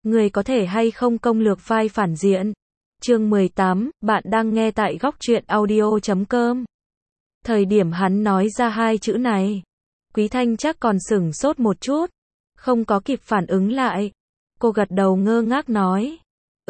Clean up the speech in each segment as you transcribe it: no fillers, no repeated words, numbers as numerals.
Người có thể hay không công lược vai phản diện. Chương 18, bạn đang nghe tại góc truyện audio.com. Thời điểm hắn nói ra hai chữ này, Quý Thanh chắc còn sửng sốt một chút, không có kịp phản ứng lại. Cô gật đầu ngơ ngác nói,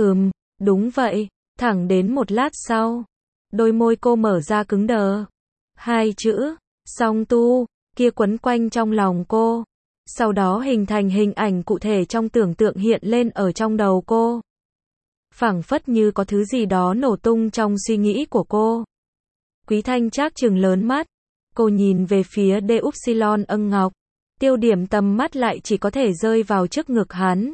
đúng vậy. Thẳng đến một lát sau, đôi môi cô mở ra cứng đờ. Hai chữ, song tu, kia quấn quanh trong lòng cô. Sau đó hình thành hình ảnh cụ thể trong tưởng tượng hiện lên ở trong đầu cô. Phảng phất như có thứ gì đó nổ tung trong suy nghĩ của cô. Quý Thanh Trác trừng lớn mắt, cô nhìn về phía D Upsilon Ân Ngọc, tiêu điểm tầm mắt lại chỉ có thể rơi vào trước ngực hắn.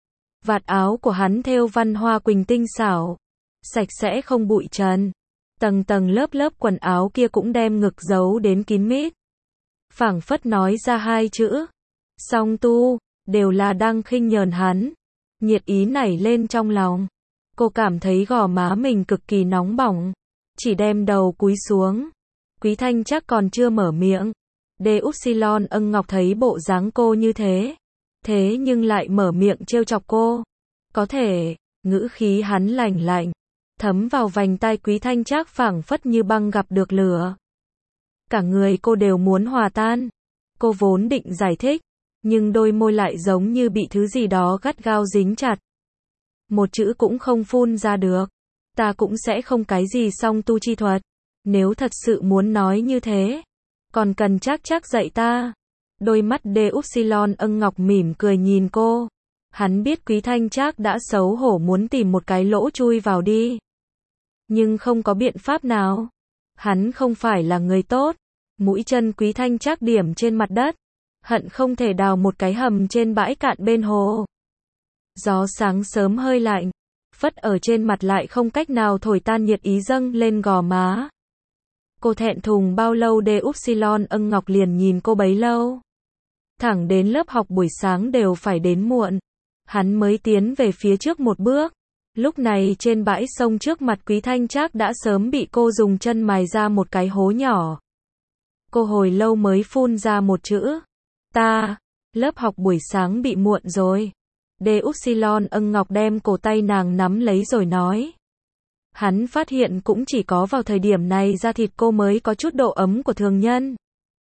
Vạt áo của hắn thêu văn hoa quỳnh tinh xảo, sạch sẽ không bụi trần. Tầng tầng lớp lớp quần áo kia cũng đem ngực giấu đến kín mít. Phảng phất nói ra hai chữ, song tu, đều là đang khinh nhờn hắn. Nhiệt ý nảy lên trong lòng. Cô cảm thấy gò má mình cực kỳ nóng bỏng, chỉ đem đầu cúi xuống. Quý Thanh chắc còn chưa mở miệng. D Upsilon Ân Ngọc thấy bộ dáng cô như thế nhưng lại mở miệng trêu chọc cô. Có thể, ngữ khí hắn lạnh lạnh, thấm vào vành tai Quý Thanh Trác phảng phất như băng gặp được lửa. Cả người cô đều muốn hòa tan. Cô vốn định giải thích, nhưng đôi môi lại giống như bị thứ gì đó gắt gao dính chặt. Một chữ cũng không phun ra được. Ta cũng sẽ không cái gì song tu chi thuật. Nếu thật sự muốn nói như thế, còn cần chắc dạy ta. Đôi mắt D Upsilon Ân Ngọc mỉm cười nhìn cô. Hắn biết Quý Thanh Trác đã xấu hổ muốn tìm một cái lỗ chui vào đi. Nhưng không có biện pháp nào. Hắn không phải là người tốt. Mũi chân Quý Thanh Trác điểm trên mặt đất, hận không thể đào một cái hầm trên bãi cạn bên hồ. Gió sáng sớm hơi lạnh, phất ở trên mặt lại không cách nào thổi tan nhiệt ý dâng lên gò má. Cô thẹn thùng bao lâu D Upsilon Ân Ngọc liền nhìn cô bấy lâu. Thẳng đến lớp học buổi sáng đều phải đến muộn, hắn mới tiến về phía trước một bước. Lúc này trên bãi sông trước mặt Quý Thanh Trác đã sớm bị cô dùng chân mài ra một cái hố nhỏ. Cô hồi lâu mới phun ra một chữ, ta. Lớp học buổi sáng bị muộn rồi. D Upsilon Ân Ngọc đem cổ tay nàng nắm lấy rồi nói. Hắn phát hiện cũng chỉ có vào thời điểm này da thịt cô mới có chút độ ấm của thường nhân.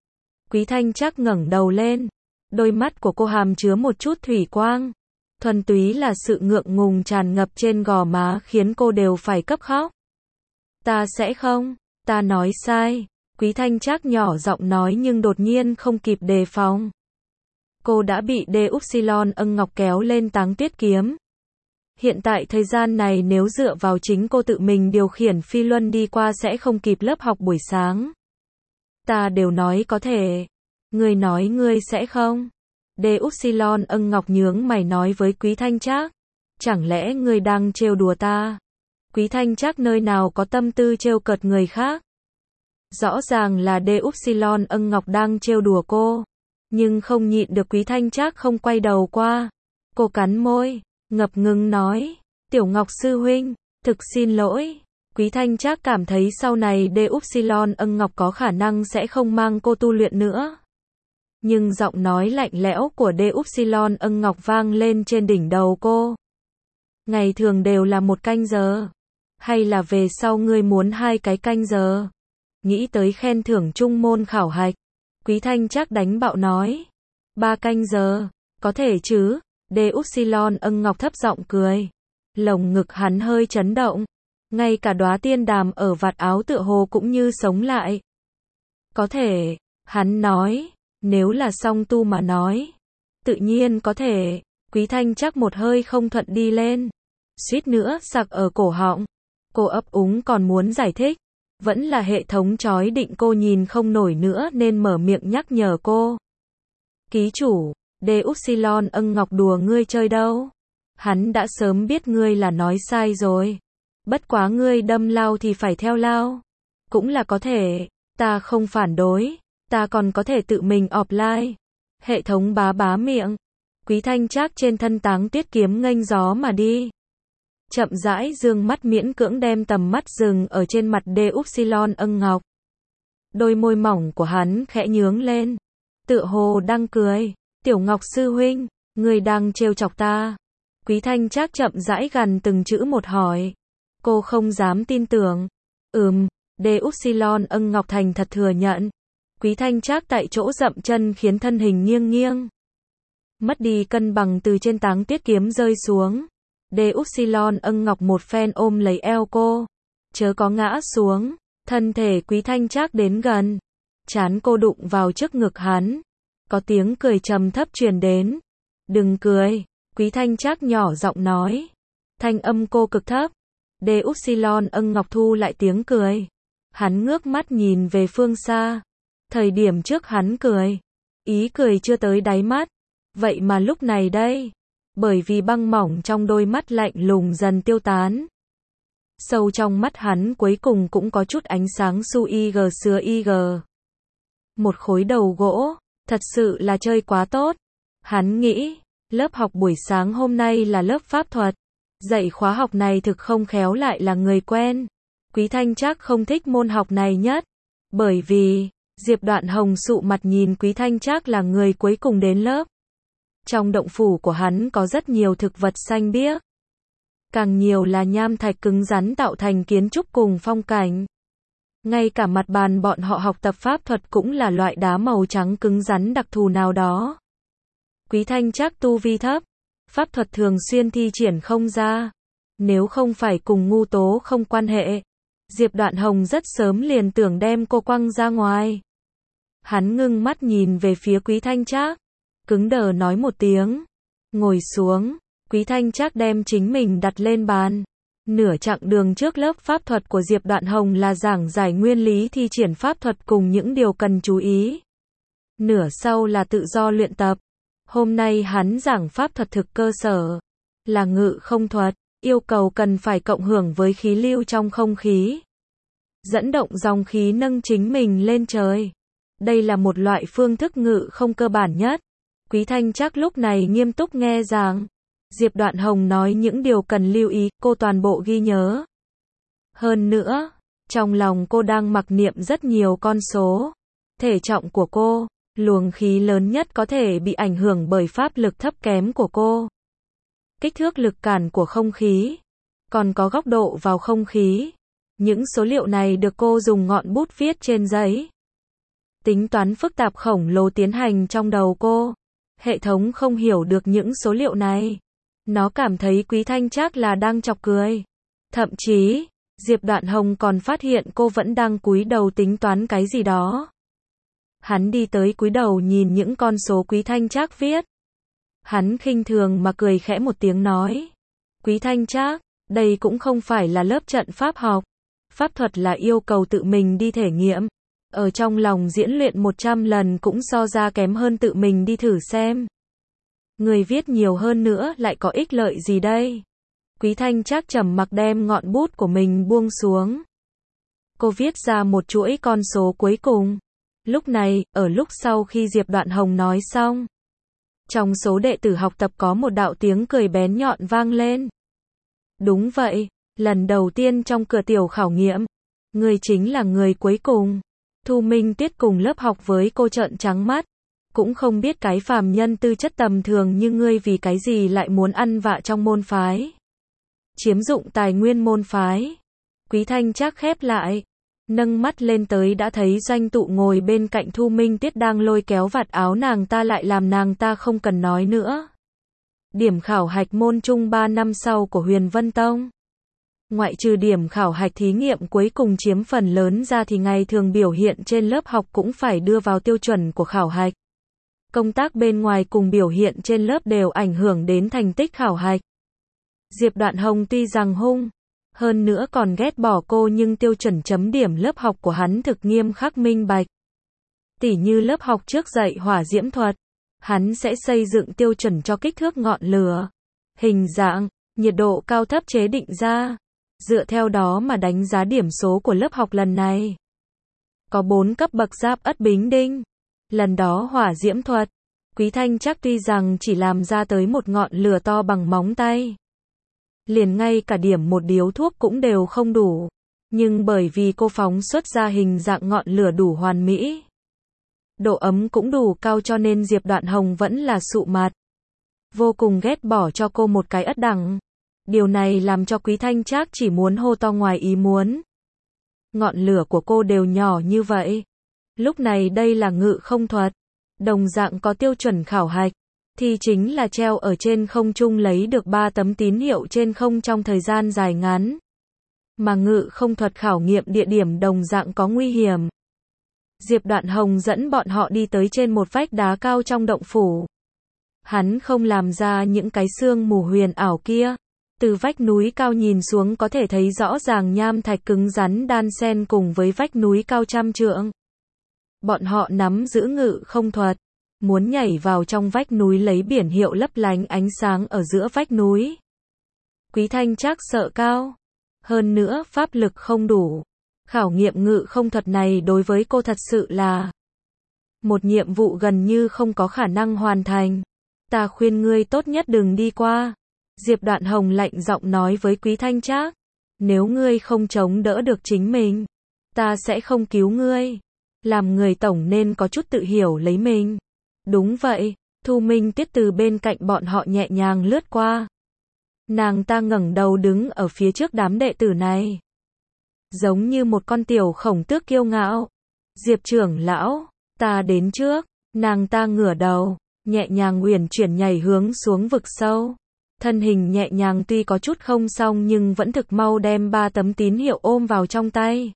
Quý Thanh Trác ngẩng đầu lên, đôi mắt của cô hàm chứa một chút thủy quang. Thuần túy là sự ngượng ngùng tràn ngập trên gò má khiến cô đều phải cấp khóc. Ta sẽ không, ta nói sai. Quý Thanh Trác nhỏ giọng nói nhưng đột nhiên không kịp đề phòng. Cô đã bị D Upsilon Ân Ngọc kéo lên táng tuyết kiếm. Hiện tại thời gian này nếu dựa vào chính cô tự mình điều khiển phi luân đi qua sẽ không kịp lớp học buổi sáng. Ta đều nói có thể. Ngươi nói ngươi sẽ không. D Upsilon Ân Ngọc nhướng mày nói với Quý Thanh Trác. Chẳng lẽ ngươi đang trêu đùa ta? Quý Thanh Trác nơi nào có tâm tư trêu cợt người khác. Rõ ràng là D Upsilon Ân Ngọc đang trêu đùa cô. Nhưng không nhịn được Quý Thanh Trác không quay đầu qua. Cô cắn môi, ngập ngừng nói, Tiểu Ngọc sư huynh, thực xin lỗi. Quý Thanh Trác cảm thấy sau này D Upsilon Ân Ngọc có khả năng sẽ không mang cô tu luyện nữa. Nhưng giọng nói lạnh lẽo của D Upsilon Ân Ngọc vang lên trên đỉnh đầu cô. Ngày thường đều là 1 canh giờ. Hay là về sau ngươi muốn 2 cái canh giờ? Nghĩ tới khen thưởng chung môn khảo hạch, Quý Thanh Trác đánh bạo nói. 3 canh giờ, có thể chứ? D Upsilon Ân Ngọc thấp giọng cười. Lồng ngực hắn hơi chấn động. Ngay cả đóa tiên đàm ở vạt áo tựa hồ cũng như sống lại. Có thể, hắn nói. Nếu là song tu mà nói, tự nhiên có thể. Quý Thanh Trác một hơi không thuận đi lên, suýt nữa sặc ở cổ họng. Cô ấp úng còn muốn giải thích, vẫn là hệ thống chói định cô nhìn không nổi nữa nên mở miệng nhắc nhở cô. Ký chủ, D Upsilon Ân Ngọc đùa ngươi chơi đâu. Hắn đã sớm biết ngươi là nói sai rồi. Bất quá ngươi đâm lao thì phải theo lao. Cũng là có thể, ta không phản đối. Ta còn có thể tự mình offline. Hệ thống bá miệng. Quý Thanh Trác trên thân táng tuyết kiếm nghênh gió mà đi. Chậm rãi dương mắt miễn cưỡng đem tầm mắt dừng ở trên mặt D Upsilon Ân Ngọc. Đôi môi mỏng của hắn khẽ nhướng lên. Tựa hồ đang cười. Tiểu Ngọc sư huynh, ngươi đang trêu chọc ta. Quý Thanh Trác chậm rãi gằn từng chữ một hỏi. Cô không dám tin tưởng. D Upsilon ân Ngọc thành thật thừa nhận. Quý Thanh Trác tại chỗ dậm chân khiến thân hình nghiêng nghiêng. Mất đi cân bằng từ trên táng tiết kiếm rơi xuống. D Upsilon ân Ngọc một phen ôm lấy eo cô. Chớ có ngã xuống. Thân thể Quý Thanh Trác đến gần. Trán cô đụng vào trước ngực hắn. Có tiếng cười trầm thấp truyền đến. Đừng cười. Quý Thanh Trác nhỏ giọng nói. Thanh âm cô cực thấp. D Upsilon ân Ngọc thu lại tiếng cười. Hắn ngước mắt nhìn về phương xa. Thời điểm trước hắn cười. Ý cười chưa tới đáy mắt. Vậy mà lúc này đây. Bởi vì băng mỏng trong đôi mắt lạnh lùng dần tiêu tán. Sâu trong mắt hắn cuối cùng cũng có chút ánh sáng su ig xưa ig. Một khối đầu gỗ. Thật sự là chơi quá tốt. Hắn nghĩ. Lớp học buổi sáng hôm nay là lớp pháp thuật. Dạy khóa học này thực không khéo lại là người quen. Quý Thanh Trác không thích môn học này nhất. Bởi vì, Diệp Đoạn Hồng sụ mặt nhìn Quý Thanh Trác là người cuối cùng đến lớp. Trong động phủ của hắn có rất nhiều thực vật xanh biếc. Càng nhiều là nham thạch cứng rắn tạo thành kiến trúc cùng phong cảnh. Ngay cả mặt bàn bọn họ học tập pháp thuật cũng là loại đá màu trắng cứng rắn đặc thù nào đó. Quý Thanh Trác tu vi thấp. Pháp thuật thường xuyên thi triển không ra. Nếu không phải cùng ngu tố không quan hệ. Diệp Đoạn Hồng rất sớm liền tưởng đem cô quăng ra ngoài. Hắn ngưng mắt nhìn về phía Quý Thanh Trác. Cứng đờ nói một tiếng. Ngồi xuống. Quý Thanh Trác đem chính mình đặt lên bàn. Nửa chặng đường trước lớp pháp thuật của Diệp Đoạn Hồng là giảng giải nguyên lý thi triển pháp thuật cùng những điều cần chú ý. Nửa sau là tự do luyện tập. Hôm nay hắn giảng pháp thuật thực cơ sở. Là ngự không thuật. Yêu cầu cần phải cộng hưởng với khí lưu trong không khí. Dẫn động dòng khí nâng chính mình lên trời. Đây là một loại phương thức ngự không cơ bản nhất. Quý Thanh Trác lúc này nghiêm túc nghe giảng. Diệp Đoạn Hồng nói những điều cần lưu ý, cô toàn bộ ghi nhớ. Hơn nữa, trong lòng cô đang mặc niệm rất nhiều con số. Thể trọng của cô, luồng khí lớn nhất có thể bị ảnh hưởng bởi pháp lực thấp kém của cô. Kích thước lực cản của không khí, còn có góc độ vào không khí. Những số liệu này được cô dùng ngọn bút viết trên giấy. Tính toán phức tạp khổng lồ tiến hành trong đầu cô. Hệ thống không hiểu được những số liệu này. Nó cảm thấy Quý Thanh Trác là đang chọc cười. Thậm chí, Diệp Đoạn Hồng còn phát hiện cô vẫn đang cúi đầu tính toán cái gì đó. Hắn đi tới cúi đầu nhìn những con số Quý Thanh Trác viết. Hắn khinh thường mà cười khẽ một tiếng nói. Quý Thanh Trác, đây cũng không phải là lớp trận pháp học. Pháp thuật là yêu cầu tự mình đi thể nghiệm. Ở trong lòng diễn luyện 100 lần cũng so ra kém hơn tự mình đi thử xem. Người viết nhiều hơn nữa lại có ích lợi gì đây? Quý Thanh Trác trầm mặc đem ngọn bút của mình buông xuống. Cô viết ra một chuỗi con số cuối cùng. Lúc này, ở lúc sau khi Diệp Đoạn Hồng nói xong. Trong số đệ tử học tập có một đạo tiếng cười bén nhọn vang lên. Đúng vậy, lần đầu tiên trong cửa tiểu khảo nghiệm. Người chính là người cuối cùng. Thu Minh Tiết cùng lớp học với cô trợn trắng mắt. Cũng không biết cái phàm nhân tư chất tầm thường như ngươi vì cái gì lại muốn ăn vạ trong môn phái. Chiếm dụng tài nguyên môn phái. Quý Thanh Trác khép lại. Nâng mắt lên tới đã thấy Doanh Tụ ngồi bên cạnh Thu Minh Tiết đang lôi kéo vạt áo nàng ta lại làm nàng ta không cần nói nữa. Điểm khảo hạch môn trung 3 năm sau của Huyền Vân Tông. Ngoại trừ điểm khảo hạch thí nghiệm cuối cùng chiếm phần lớn ra thì ngày thường biểu hiện trên lớp học cũng phải đưa vào tiêu chuẩn của khảo hạch. Công tác bên ngoài cùng biểu hiện trên lớp đều ảnh hưởng đến thành tích khảo hạch. Diệp Đoạn Hồng tuy rằng hung, hơn nữa còn ghét bỏ cô nhưng tiêu chuẩn chấm điểm lớp học của hắn thực nghiêm khắc minh bạch. Tỉ như lớp học trước dạy hỏa diễm thuật, hắn sẽ xây dựng tiêu chuẩn cho kích thước ngọn lửa, hình dạng, nhiệt độ cao thấp chế định ra. Dựa theo đó mà đánh giá điểm số của lớp học lần này. Có 4 cấp bậc giáp Ất Bính Đinh. Lần đó hỏa diễm thuật, Quý Thanh Trác tuy rằng chỉ làm ra tới một ngọn lửa to bằng móng tay. Liền ngay cả điểm một điếu thuốc cũng đều không đủ. Nhưng bởi vì cô phóng xuất ra hình dạng ngọn lửa đủ hoàn mỹ. Độ ấm cũng đủ cao cho nên Diệp Đoạn Hồng vẫn là sụ mặt. vô cùng ghét bỏ cho cô một cái ất đẳng. Điều này làm cho Quý Thanh Trác chỉ muốn hô to ngoài ý muốn. Ngọn lửa của cô đều nhỏ như vậy. Lúc này đây là ngự không thuật, đồng dạng có tiêu chuẩn khảo hạch, thì chính là treo ở trên không trung lấy được 3 tấm tín hiệu trên không trong thời gian dài ngắn. Mà ngự không thuật khảo nghiệm địa điểm đồng dạng có nguy hiểm. Diệp Đoạn Hồng dẫn bọn họ đi tới trên một vách đá cao trong động phủ. Hắn không làm ra những cái sương mù huyền ảo kia. Từ vách núi cao nhìn xuống có thể thấy rõ ràng nham thạch cứng rắn đan xen cùng với vách núi cao trăm trượng. Bọn họ nắm giữ ngự không thuật, muốn nhảy vào trong vách núi lấy biển hiệu lấp lánh ánh sáng ở giữa vách núi. Quý Thanh Trác sợ cao, hơn nữa pháp lực không đủ. Khảo nghiệm ngự không thuật này đối với cô thật sự là một nhiệm vụ gần như không có khả năng hoàn thành. Ta khuyên ngươi tốt nhất đừng đi qua. Diệp Đoạn Hồng lạnh giọng nói với Quý Thanh Trác. Nếu ngươi không chống đỡ được chính mình, ta sẽ không cứu ngươi. Làm người tổng nên có chút tự hiểu lấy mình. Đúng vậy, Thu Minh Tuyết từ bên cạnh bọn họ nhẹ nhàng lướt qua. Nàng ta ngẩng đầu đứng ở phía trước đám đệ tử này. Giống như một con tiểu khổng tước kiêu ngạo. Diệp trưởng lão, ta đến trước. Nàng ta ngửa đầu, nhẹ nhàng uyển chuyển nhảy hướng xuống vực sâu. Thân hình nhẹ nhàng tuy có chút không xong nhưng vẫn thực mau đem 3 tấm tín hiệu ôm vào trong tay.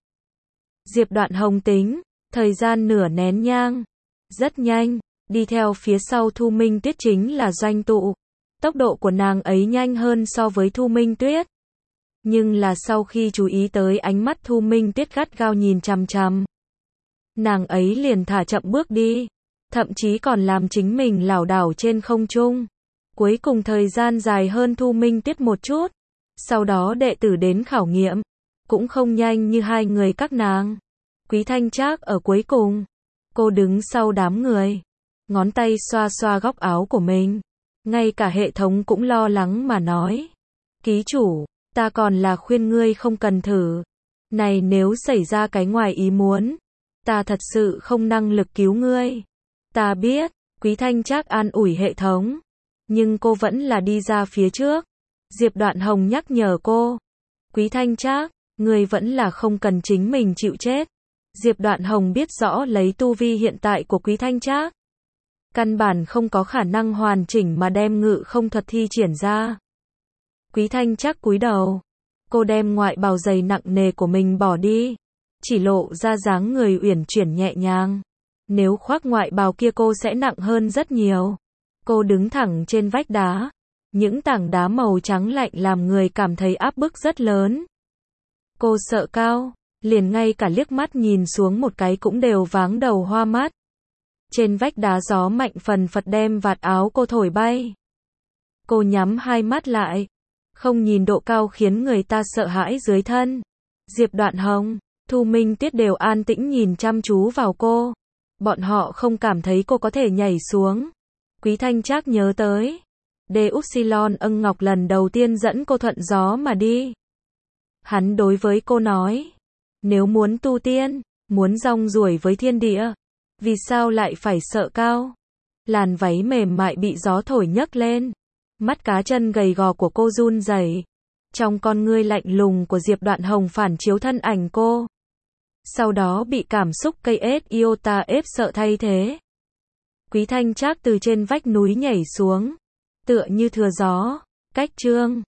Diệp Đoạn Hồng tính, thời gian nửa nén nhang. Rất nhanh, đi theo phía sau Thu Minh Tuyết chính là Doanh Tụ. Tốc độ của nàng ấy nhanh hơn so với Thu Minh Tuyết. Nhưng là sau khi chú ý tới ánh mắt Thu Minh Tuyết gắt gao nhìn chằm chằm, nàng ấy liền thả chậm bước đi, thậm chí còn làm chính mình lảo đảo trên không trung. Cuối cùng thời gian dài hơn Thu Minh Tuyết một chút. Sau đó đệ tử đến khảo nghiệm, cũng không nhanh như hai người các nàng. Quý Thanh Trác ở cuối cùng. Cô đứng sau đám người, ngón tay xoa xoa góc áo của mình. Ngay cả hệ thống cũng lo lắng mà nói. Ký chủ, ta còn là khuyên ngươi không cần thử. Này nếu xảy ra cái ngoài ý muốn, ta thật sự không năng lực cứu ngươi. Ta biết, Quý Thanh Trác an ủi hệ thống. Nhưng cô vẫn là đi ra phía trước. Diệp Đoạn Hồng nhắc nhở cô. Quý Thanh Trác, ngươi vẫn là không cần chính mình chịu chết. Diệp Đoạn Hồng biết rõ lấy tu vi hiện tại của Quý Thanh Trác, căn bản không có khả năng hoàn chỉnh mà đem ngự không thuật thi triển ra. Quý Thanh Trác cúi đầu. Cô đem ngoại bào dày nặng nề của mình bỏ đi. Chỉ lộ ra dáng người uyển chuyển nhẹ nhàng. Nếu khoác ngoại bào kia cô sẽ nặng hơn rất nhiều. Cô đứng thẳng trên vách đá. Những tảng đá màu trắng lạnh làm người cảm thấy áp bức rất lớn. Cô sợ cao, liền ngay cả liếc mắt nhìn xuống một cái cũng đều váng đầu hoa mắt. Trên vách đá gió mạnh phần phật đem vạt áo cô thổi bay. Cô nhắm hai mắt lại, không nhìn độ cao khiến người ta sợ hãi dưới thân. Diệp Đoạn Hồng, Thu Minh Tuyết đều an tĩnh nhìn chăm chú vào cô. Bọn họ không cảm thấy cô có thể nhảy xuống. Quý Thanh Trác nhớ tới Đê Upsilon Ân Ngọc lần đầu tiên dẫn cô thuận gió mà đi. Hắn đối với cô nói, nếu muốn tu tiên, muốn rong ruổi với thiên địa, vì sao lại phải sợ cao? Làn váy mềm mại bị gió thổi nhấc lên. Mắt cá chân gầy gò của cô run rẩy. Trong con ngươi lạnh lùng của Diệp Đoạn Hồng phản chiếu thân ảnh cô. Sau đó bị cảm xúc cây ết iota ép sợ thay thế. Quý Thanh Trác từ trên vách núi nhảy xuống, tựa như thừa gió, cách chương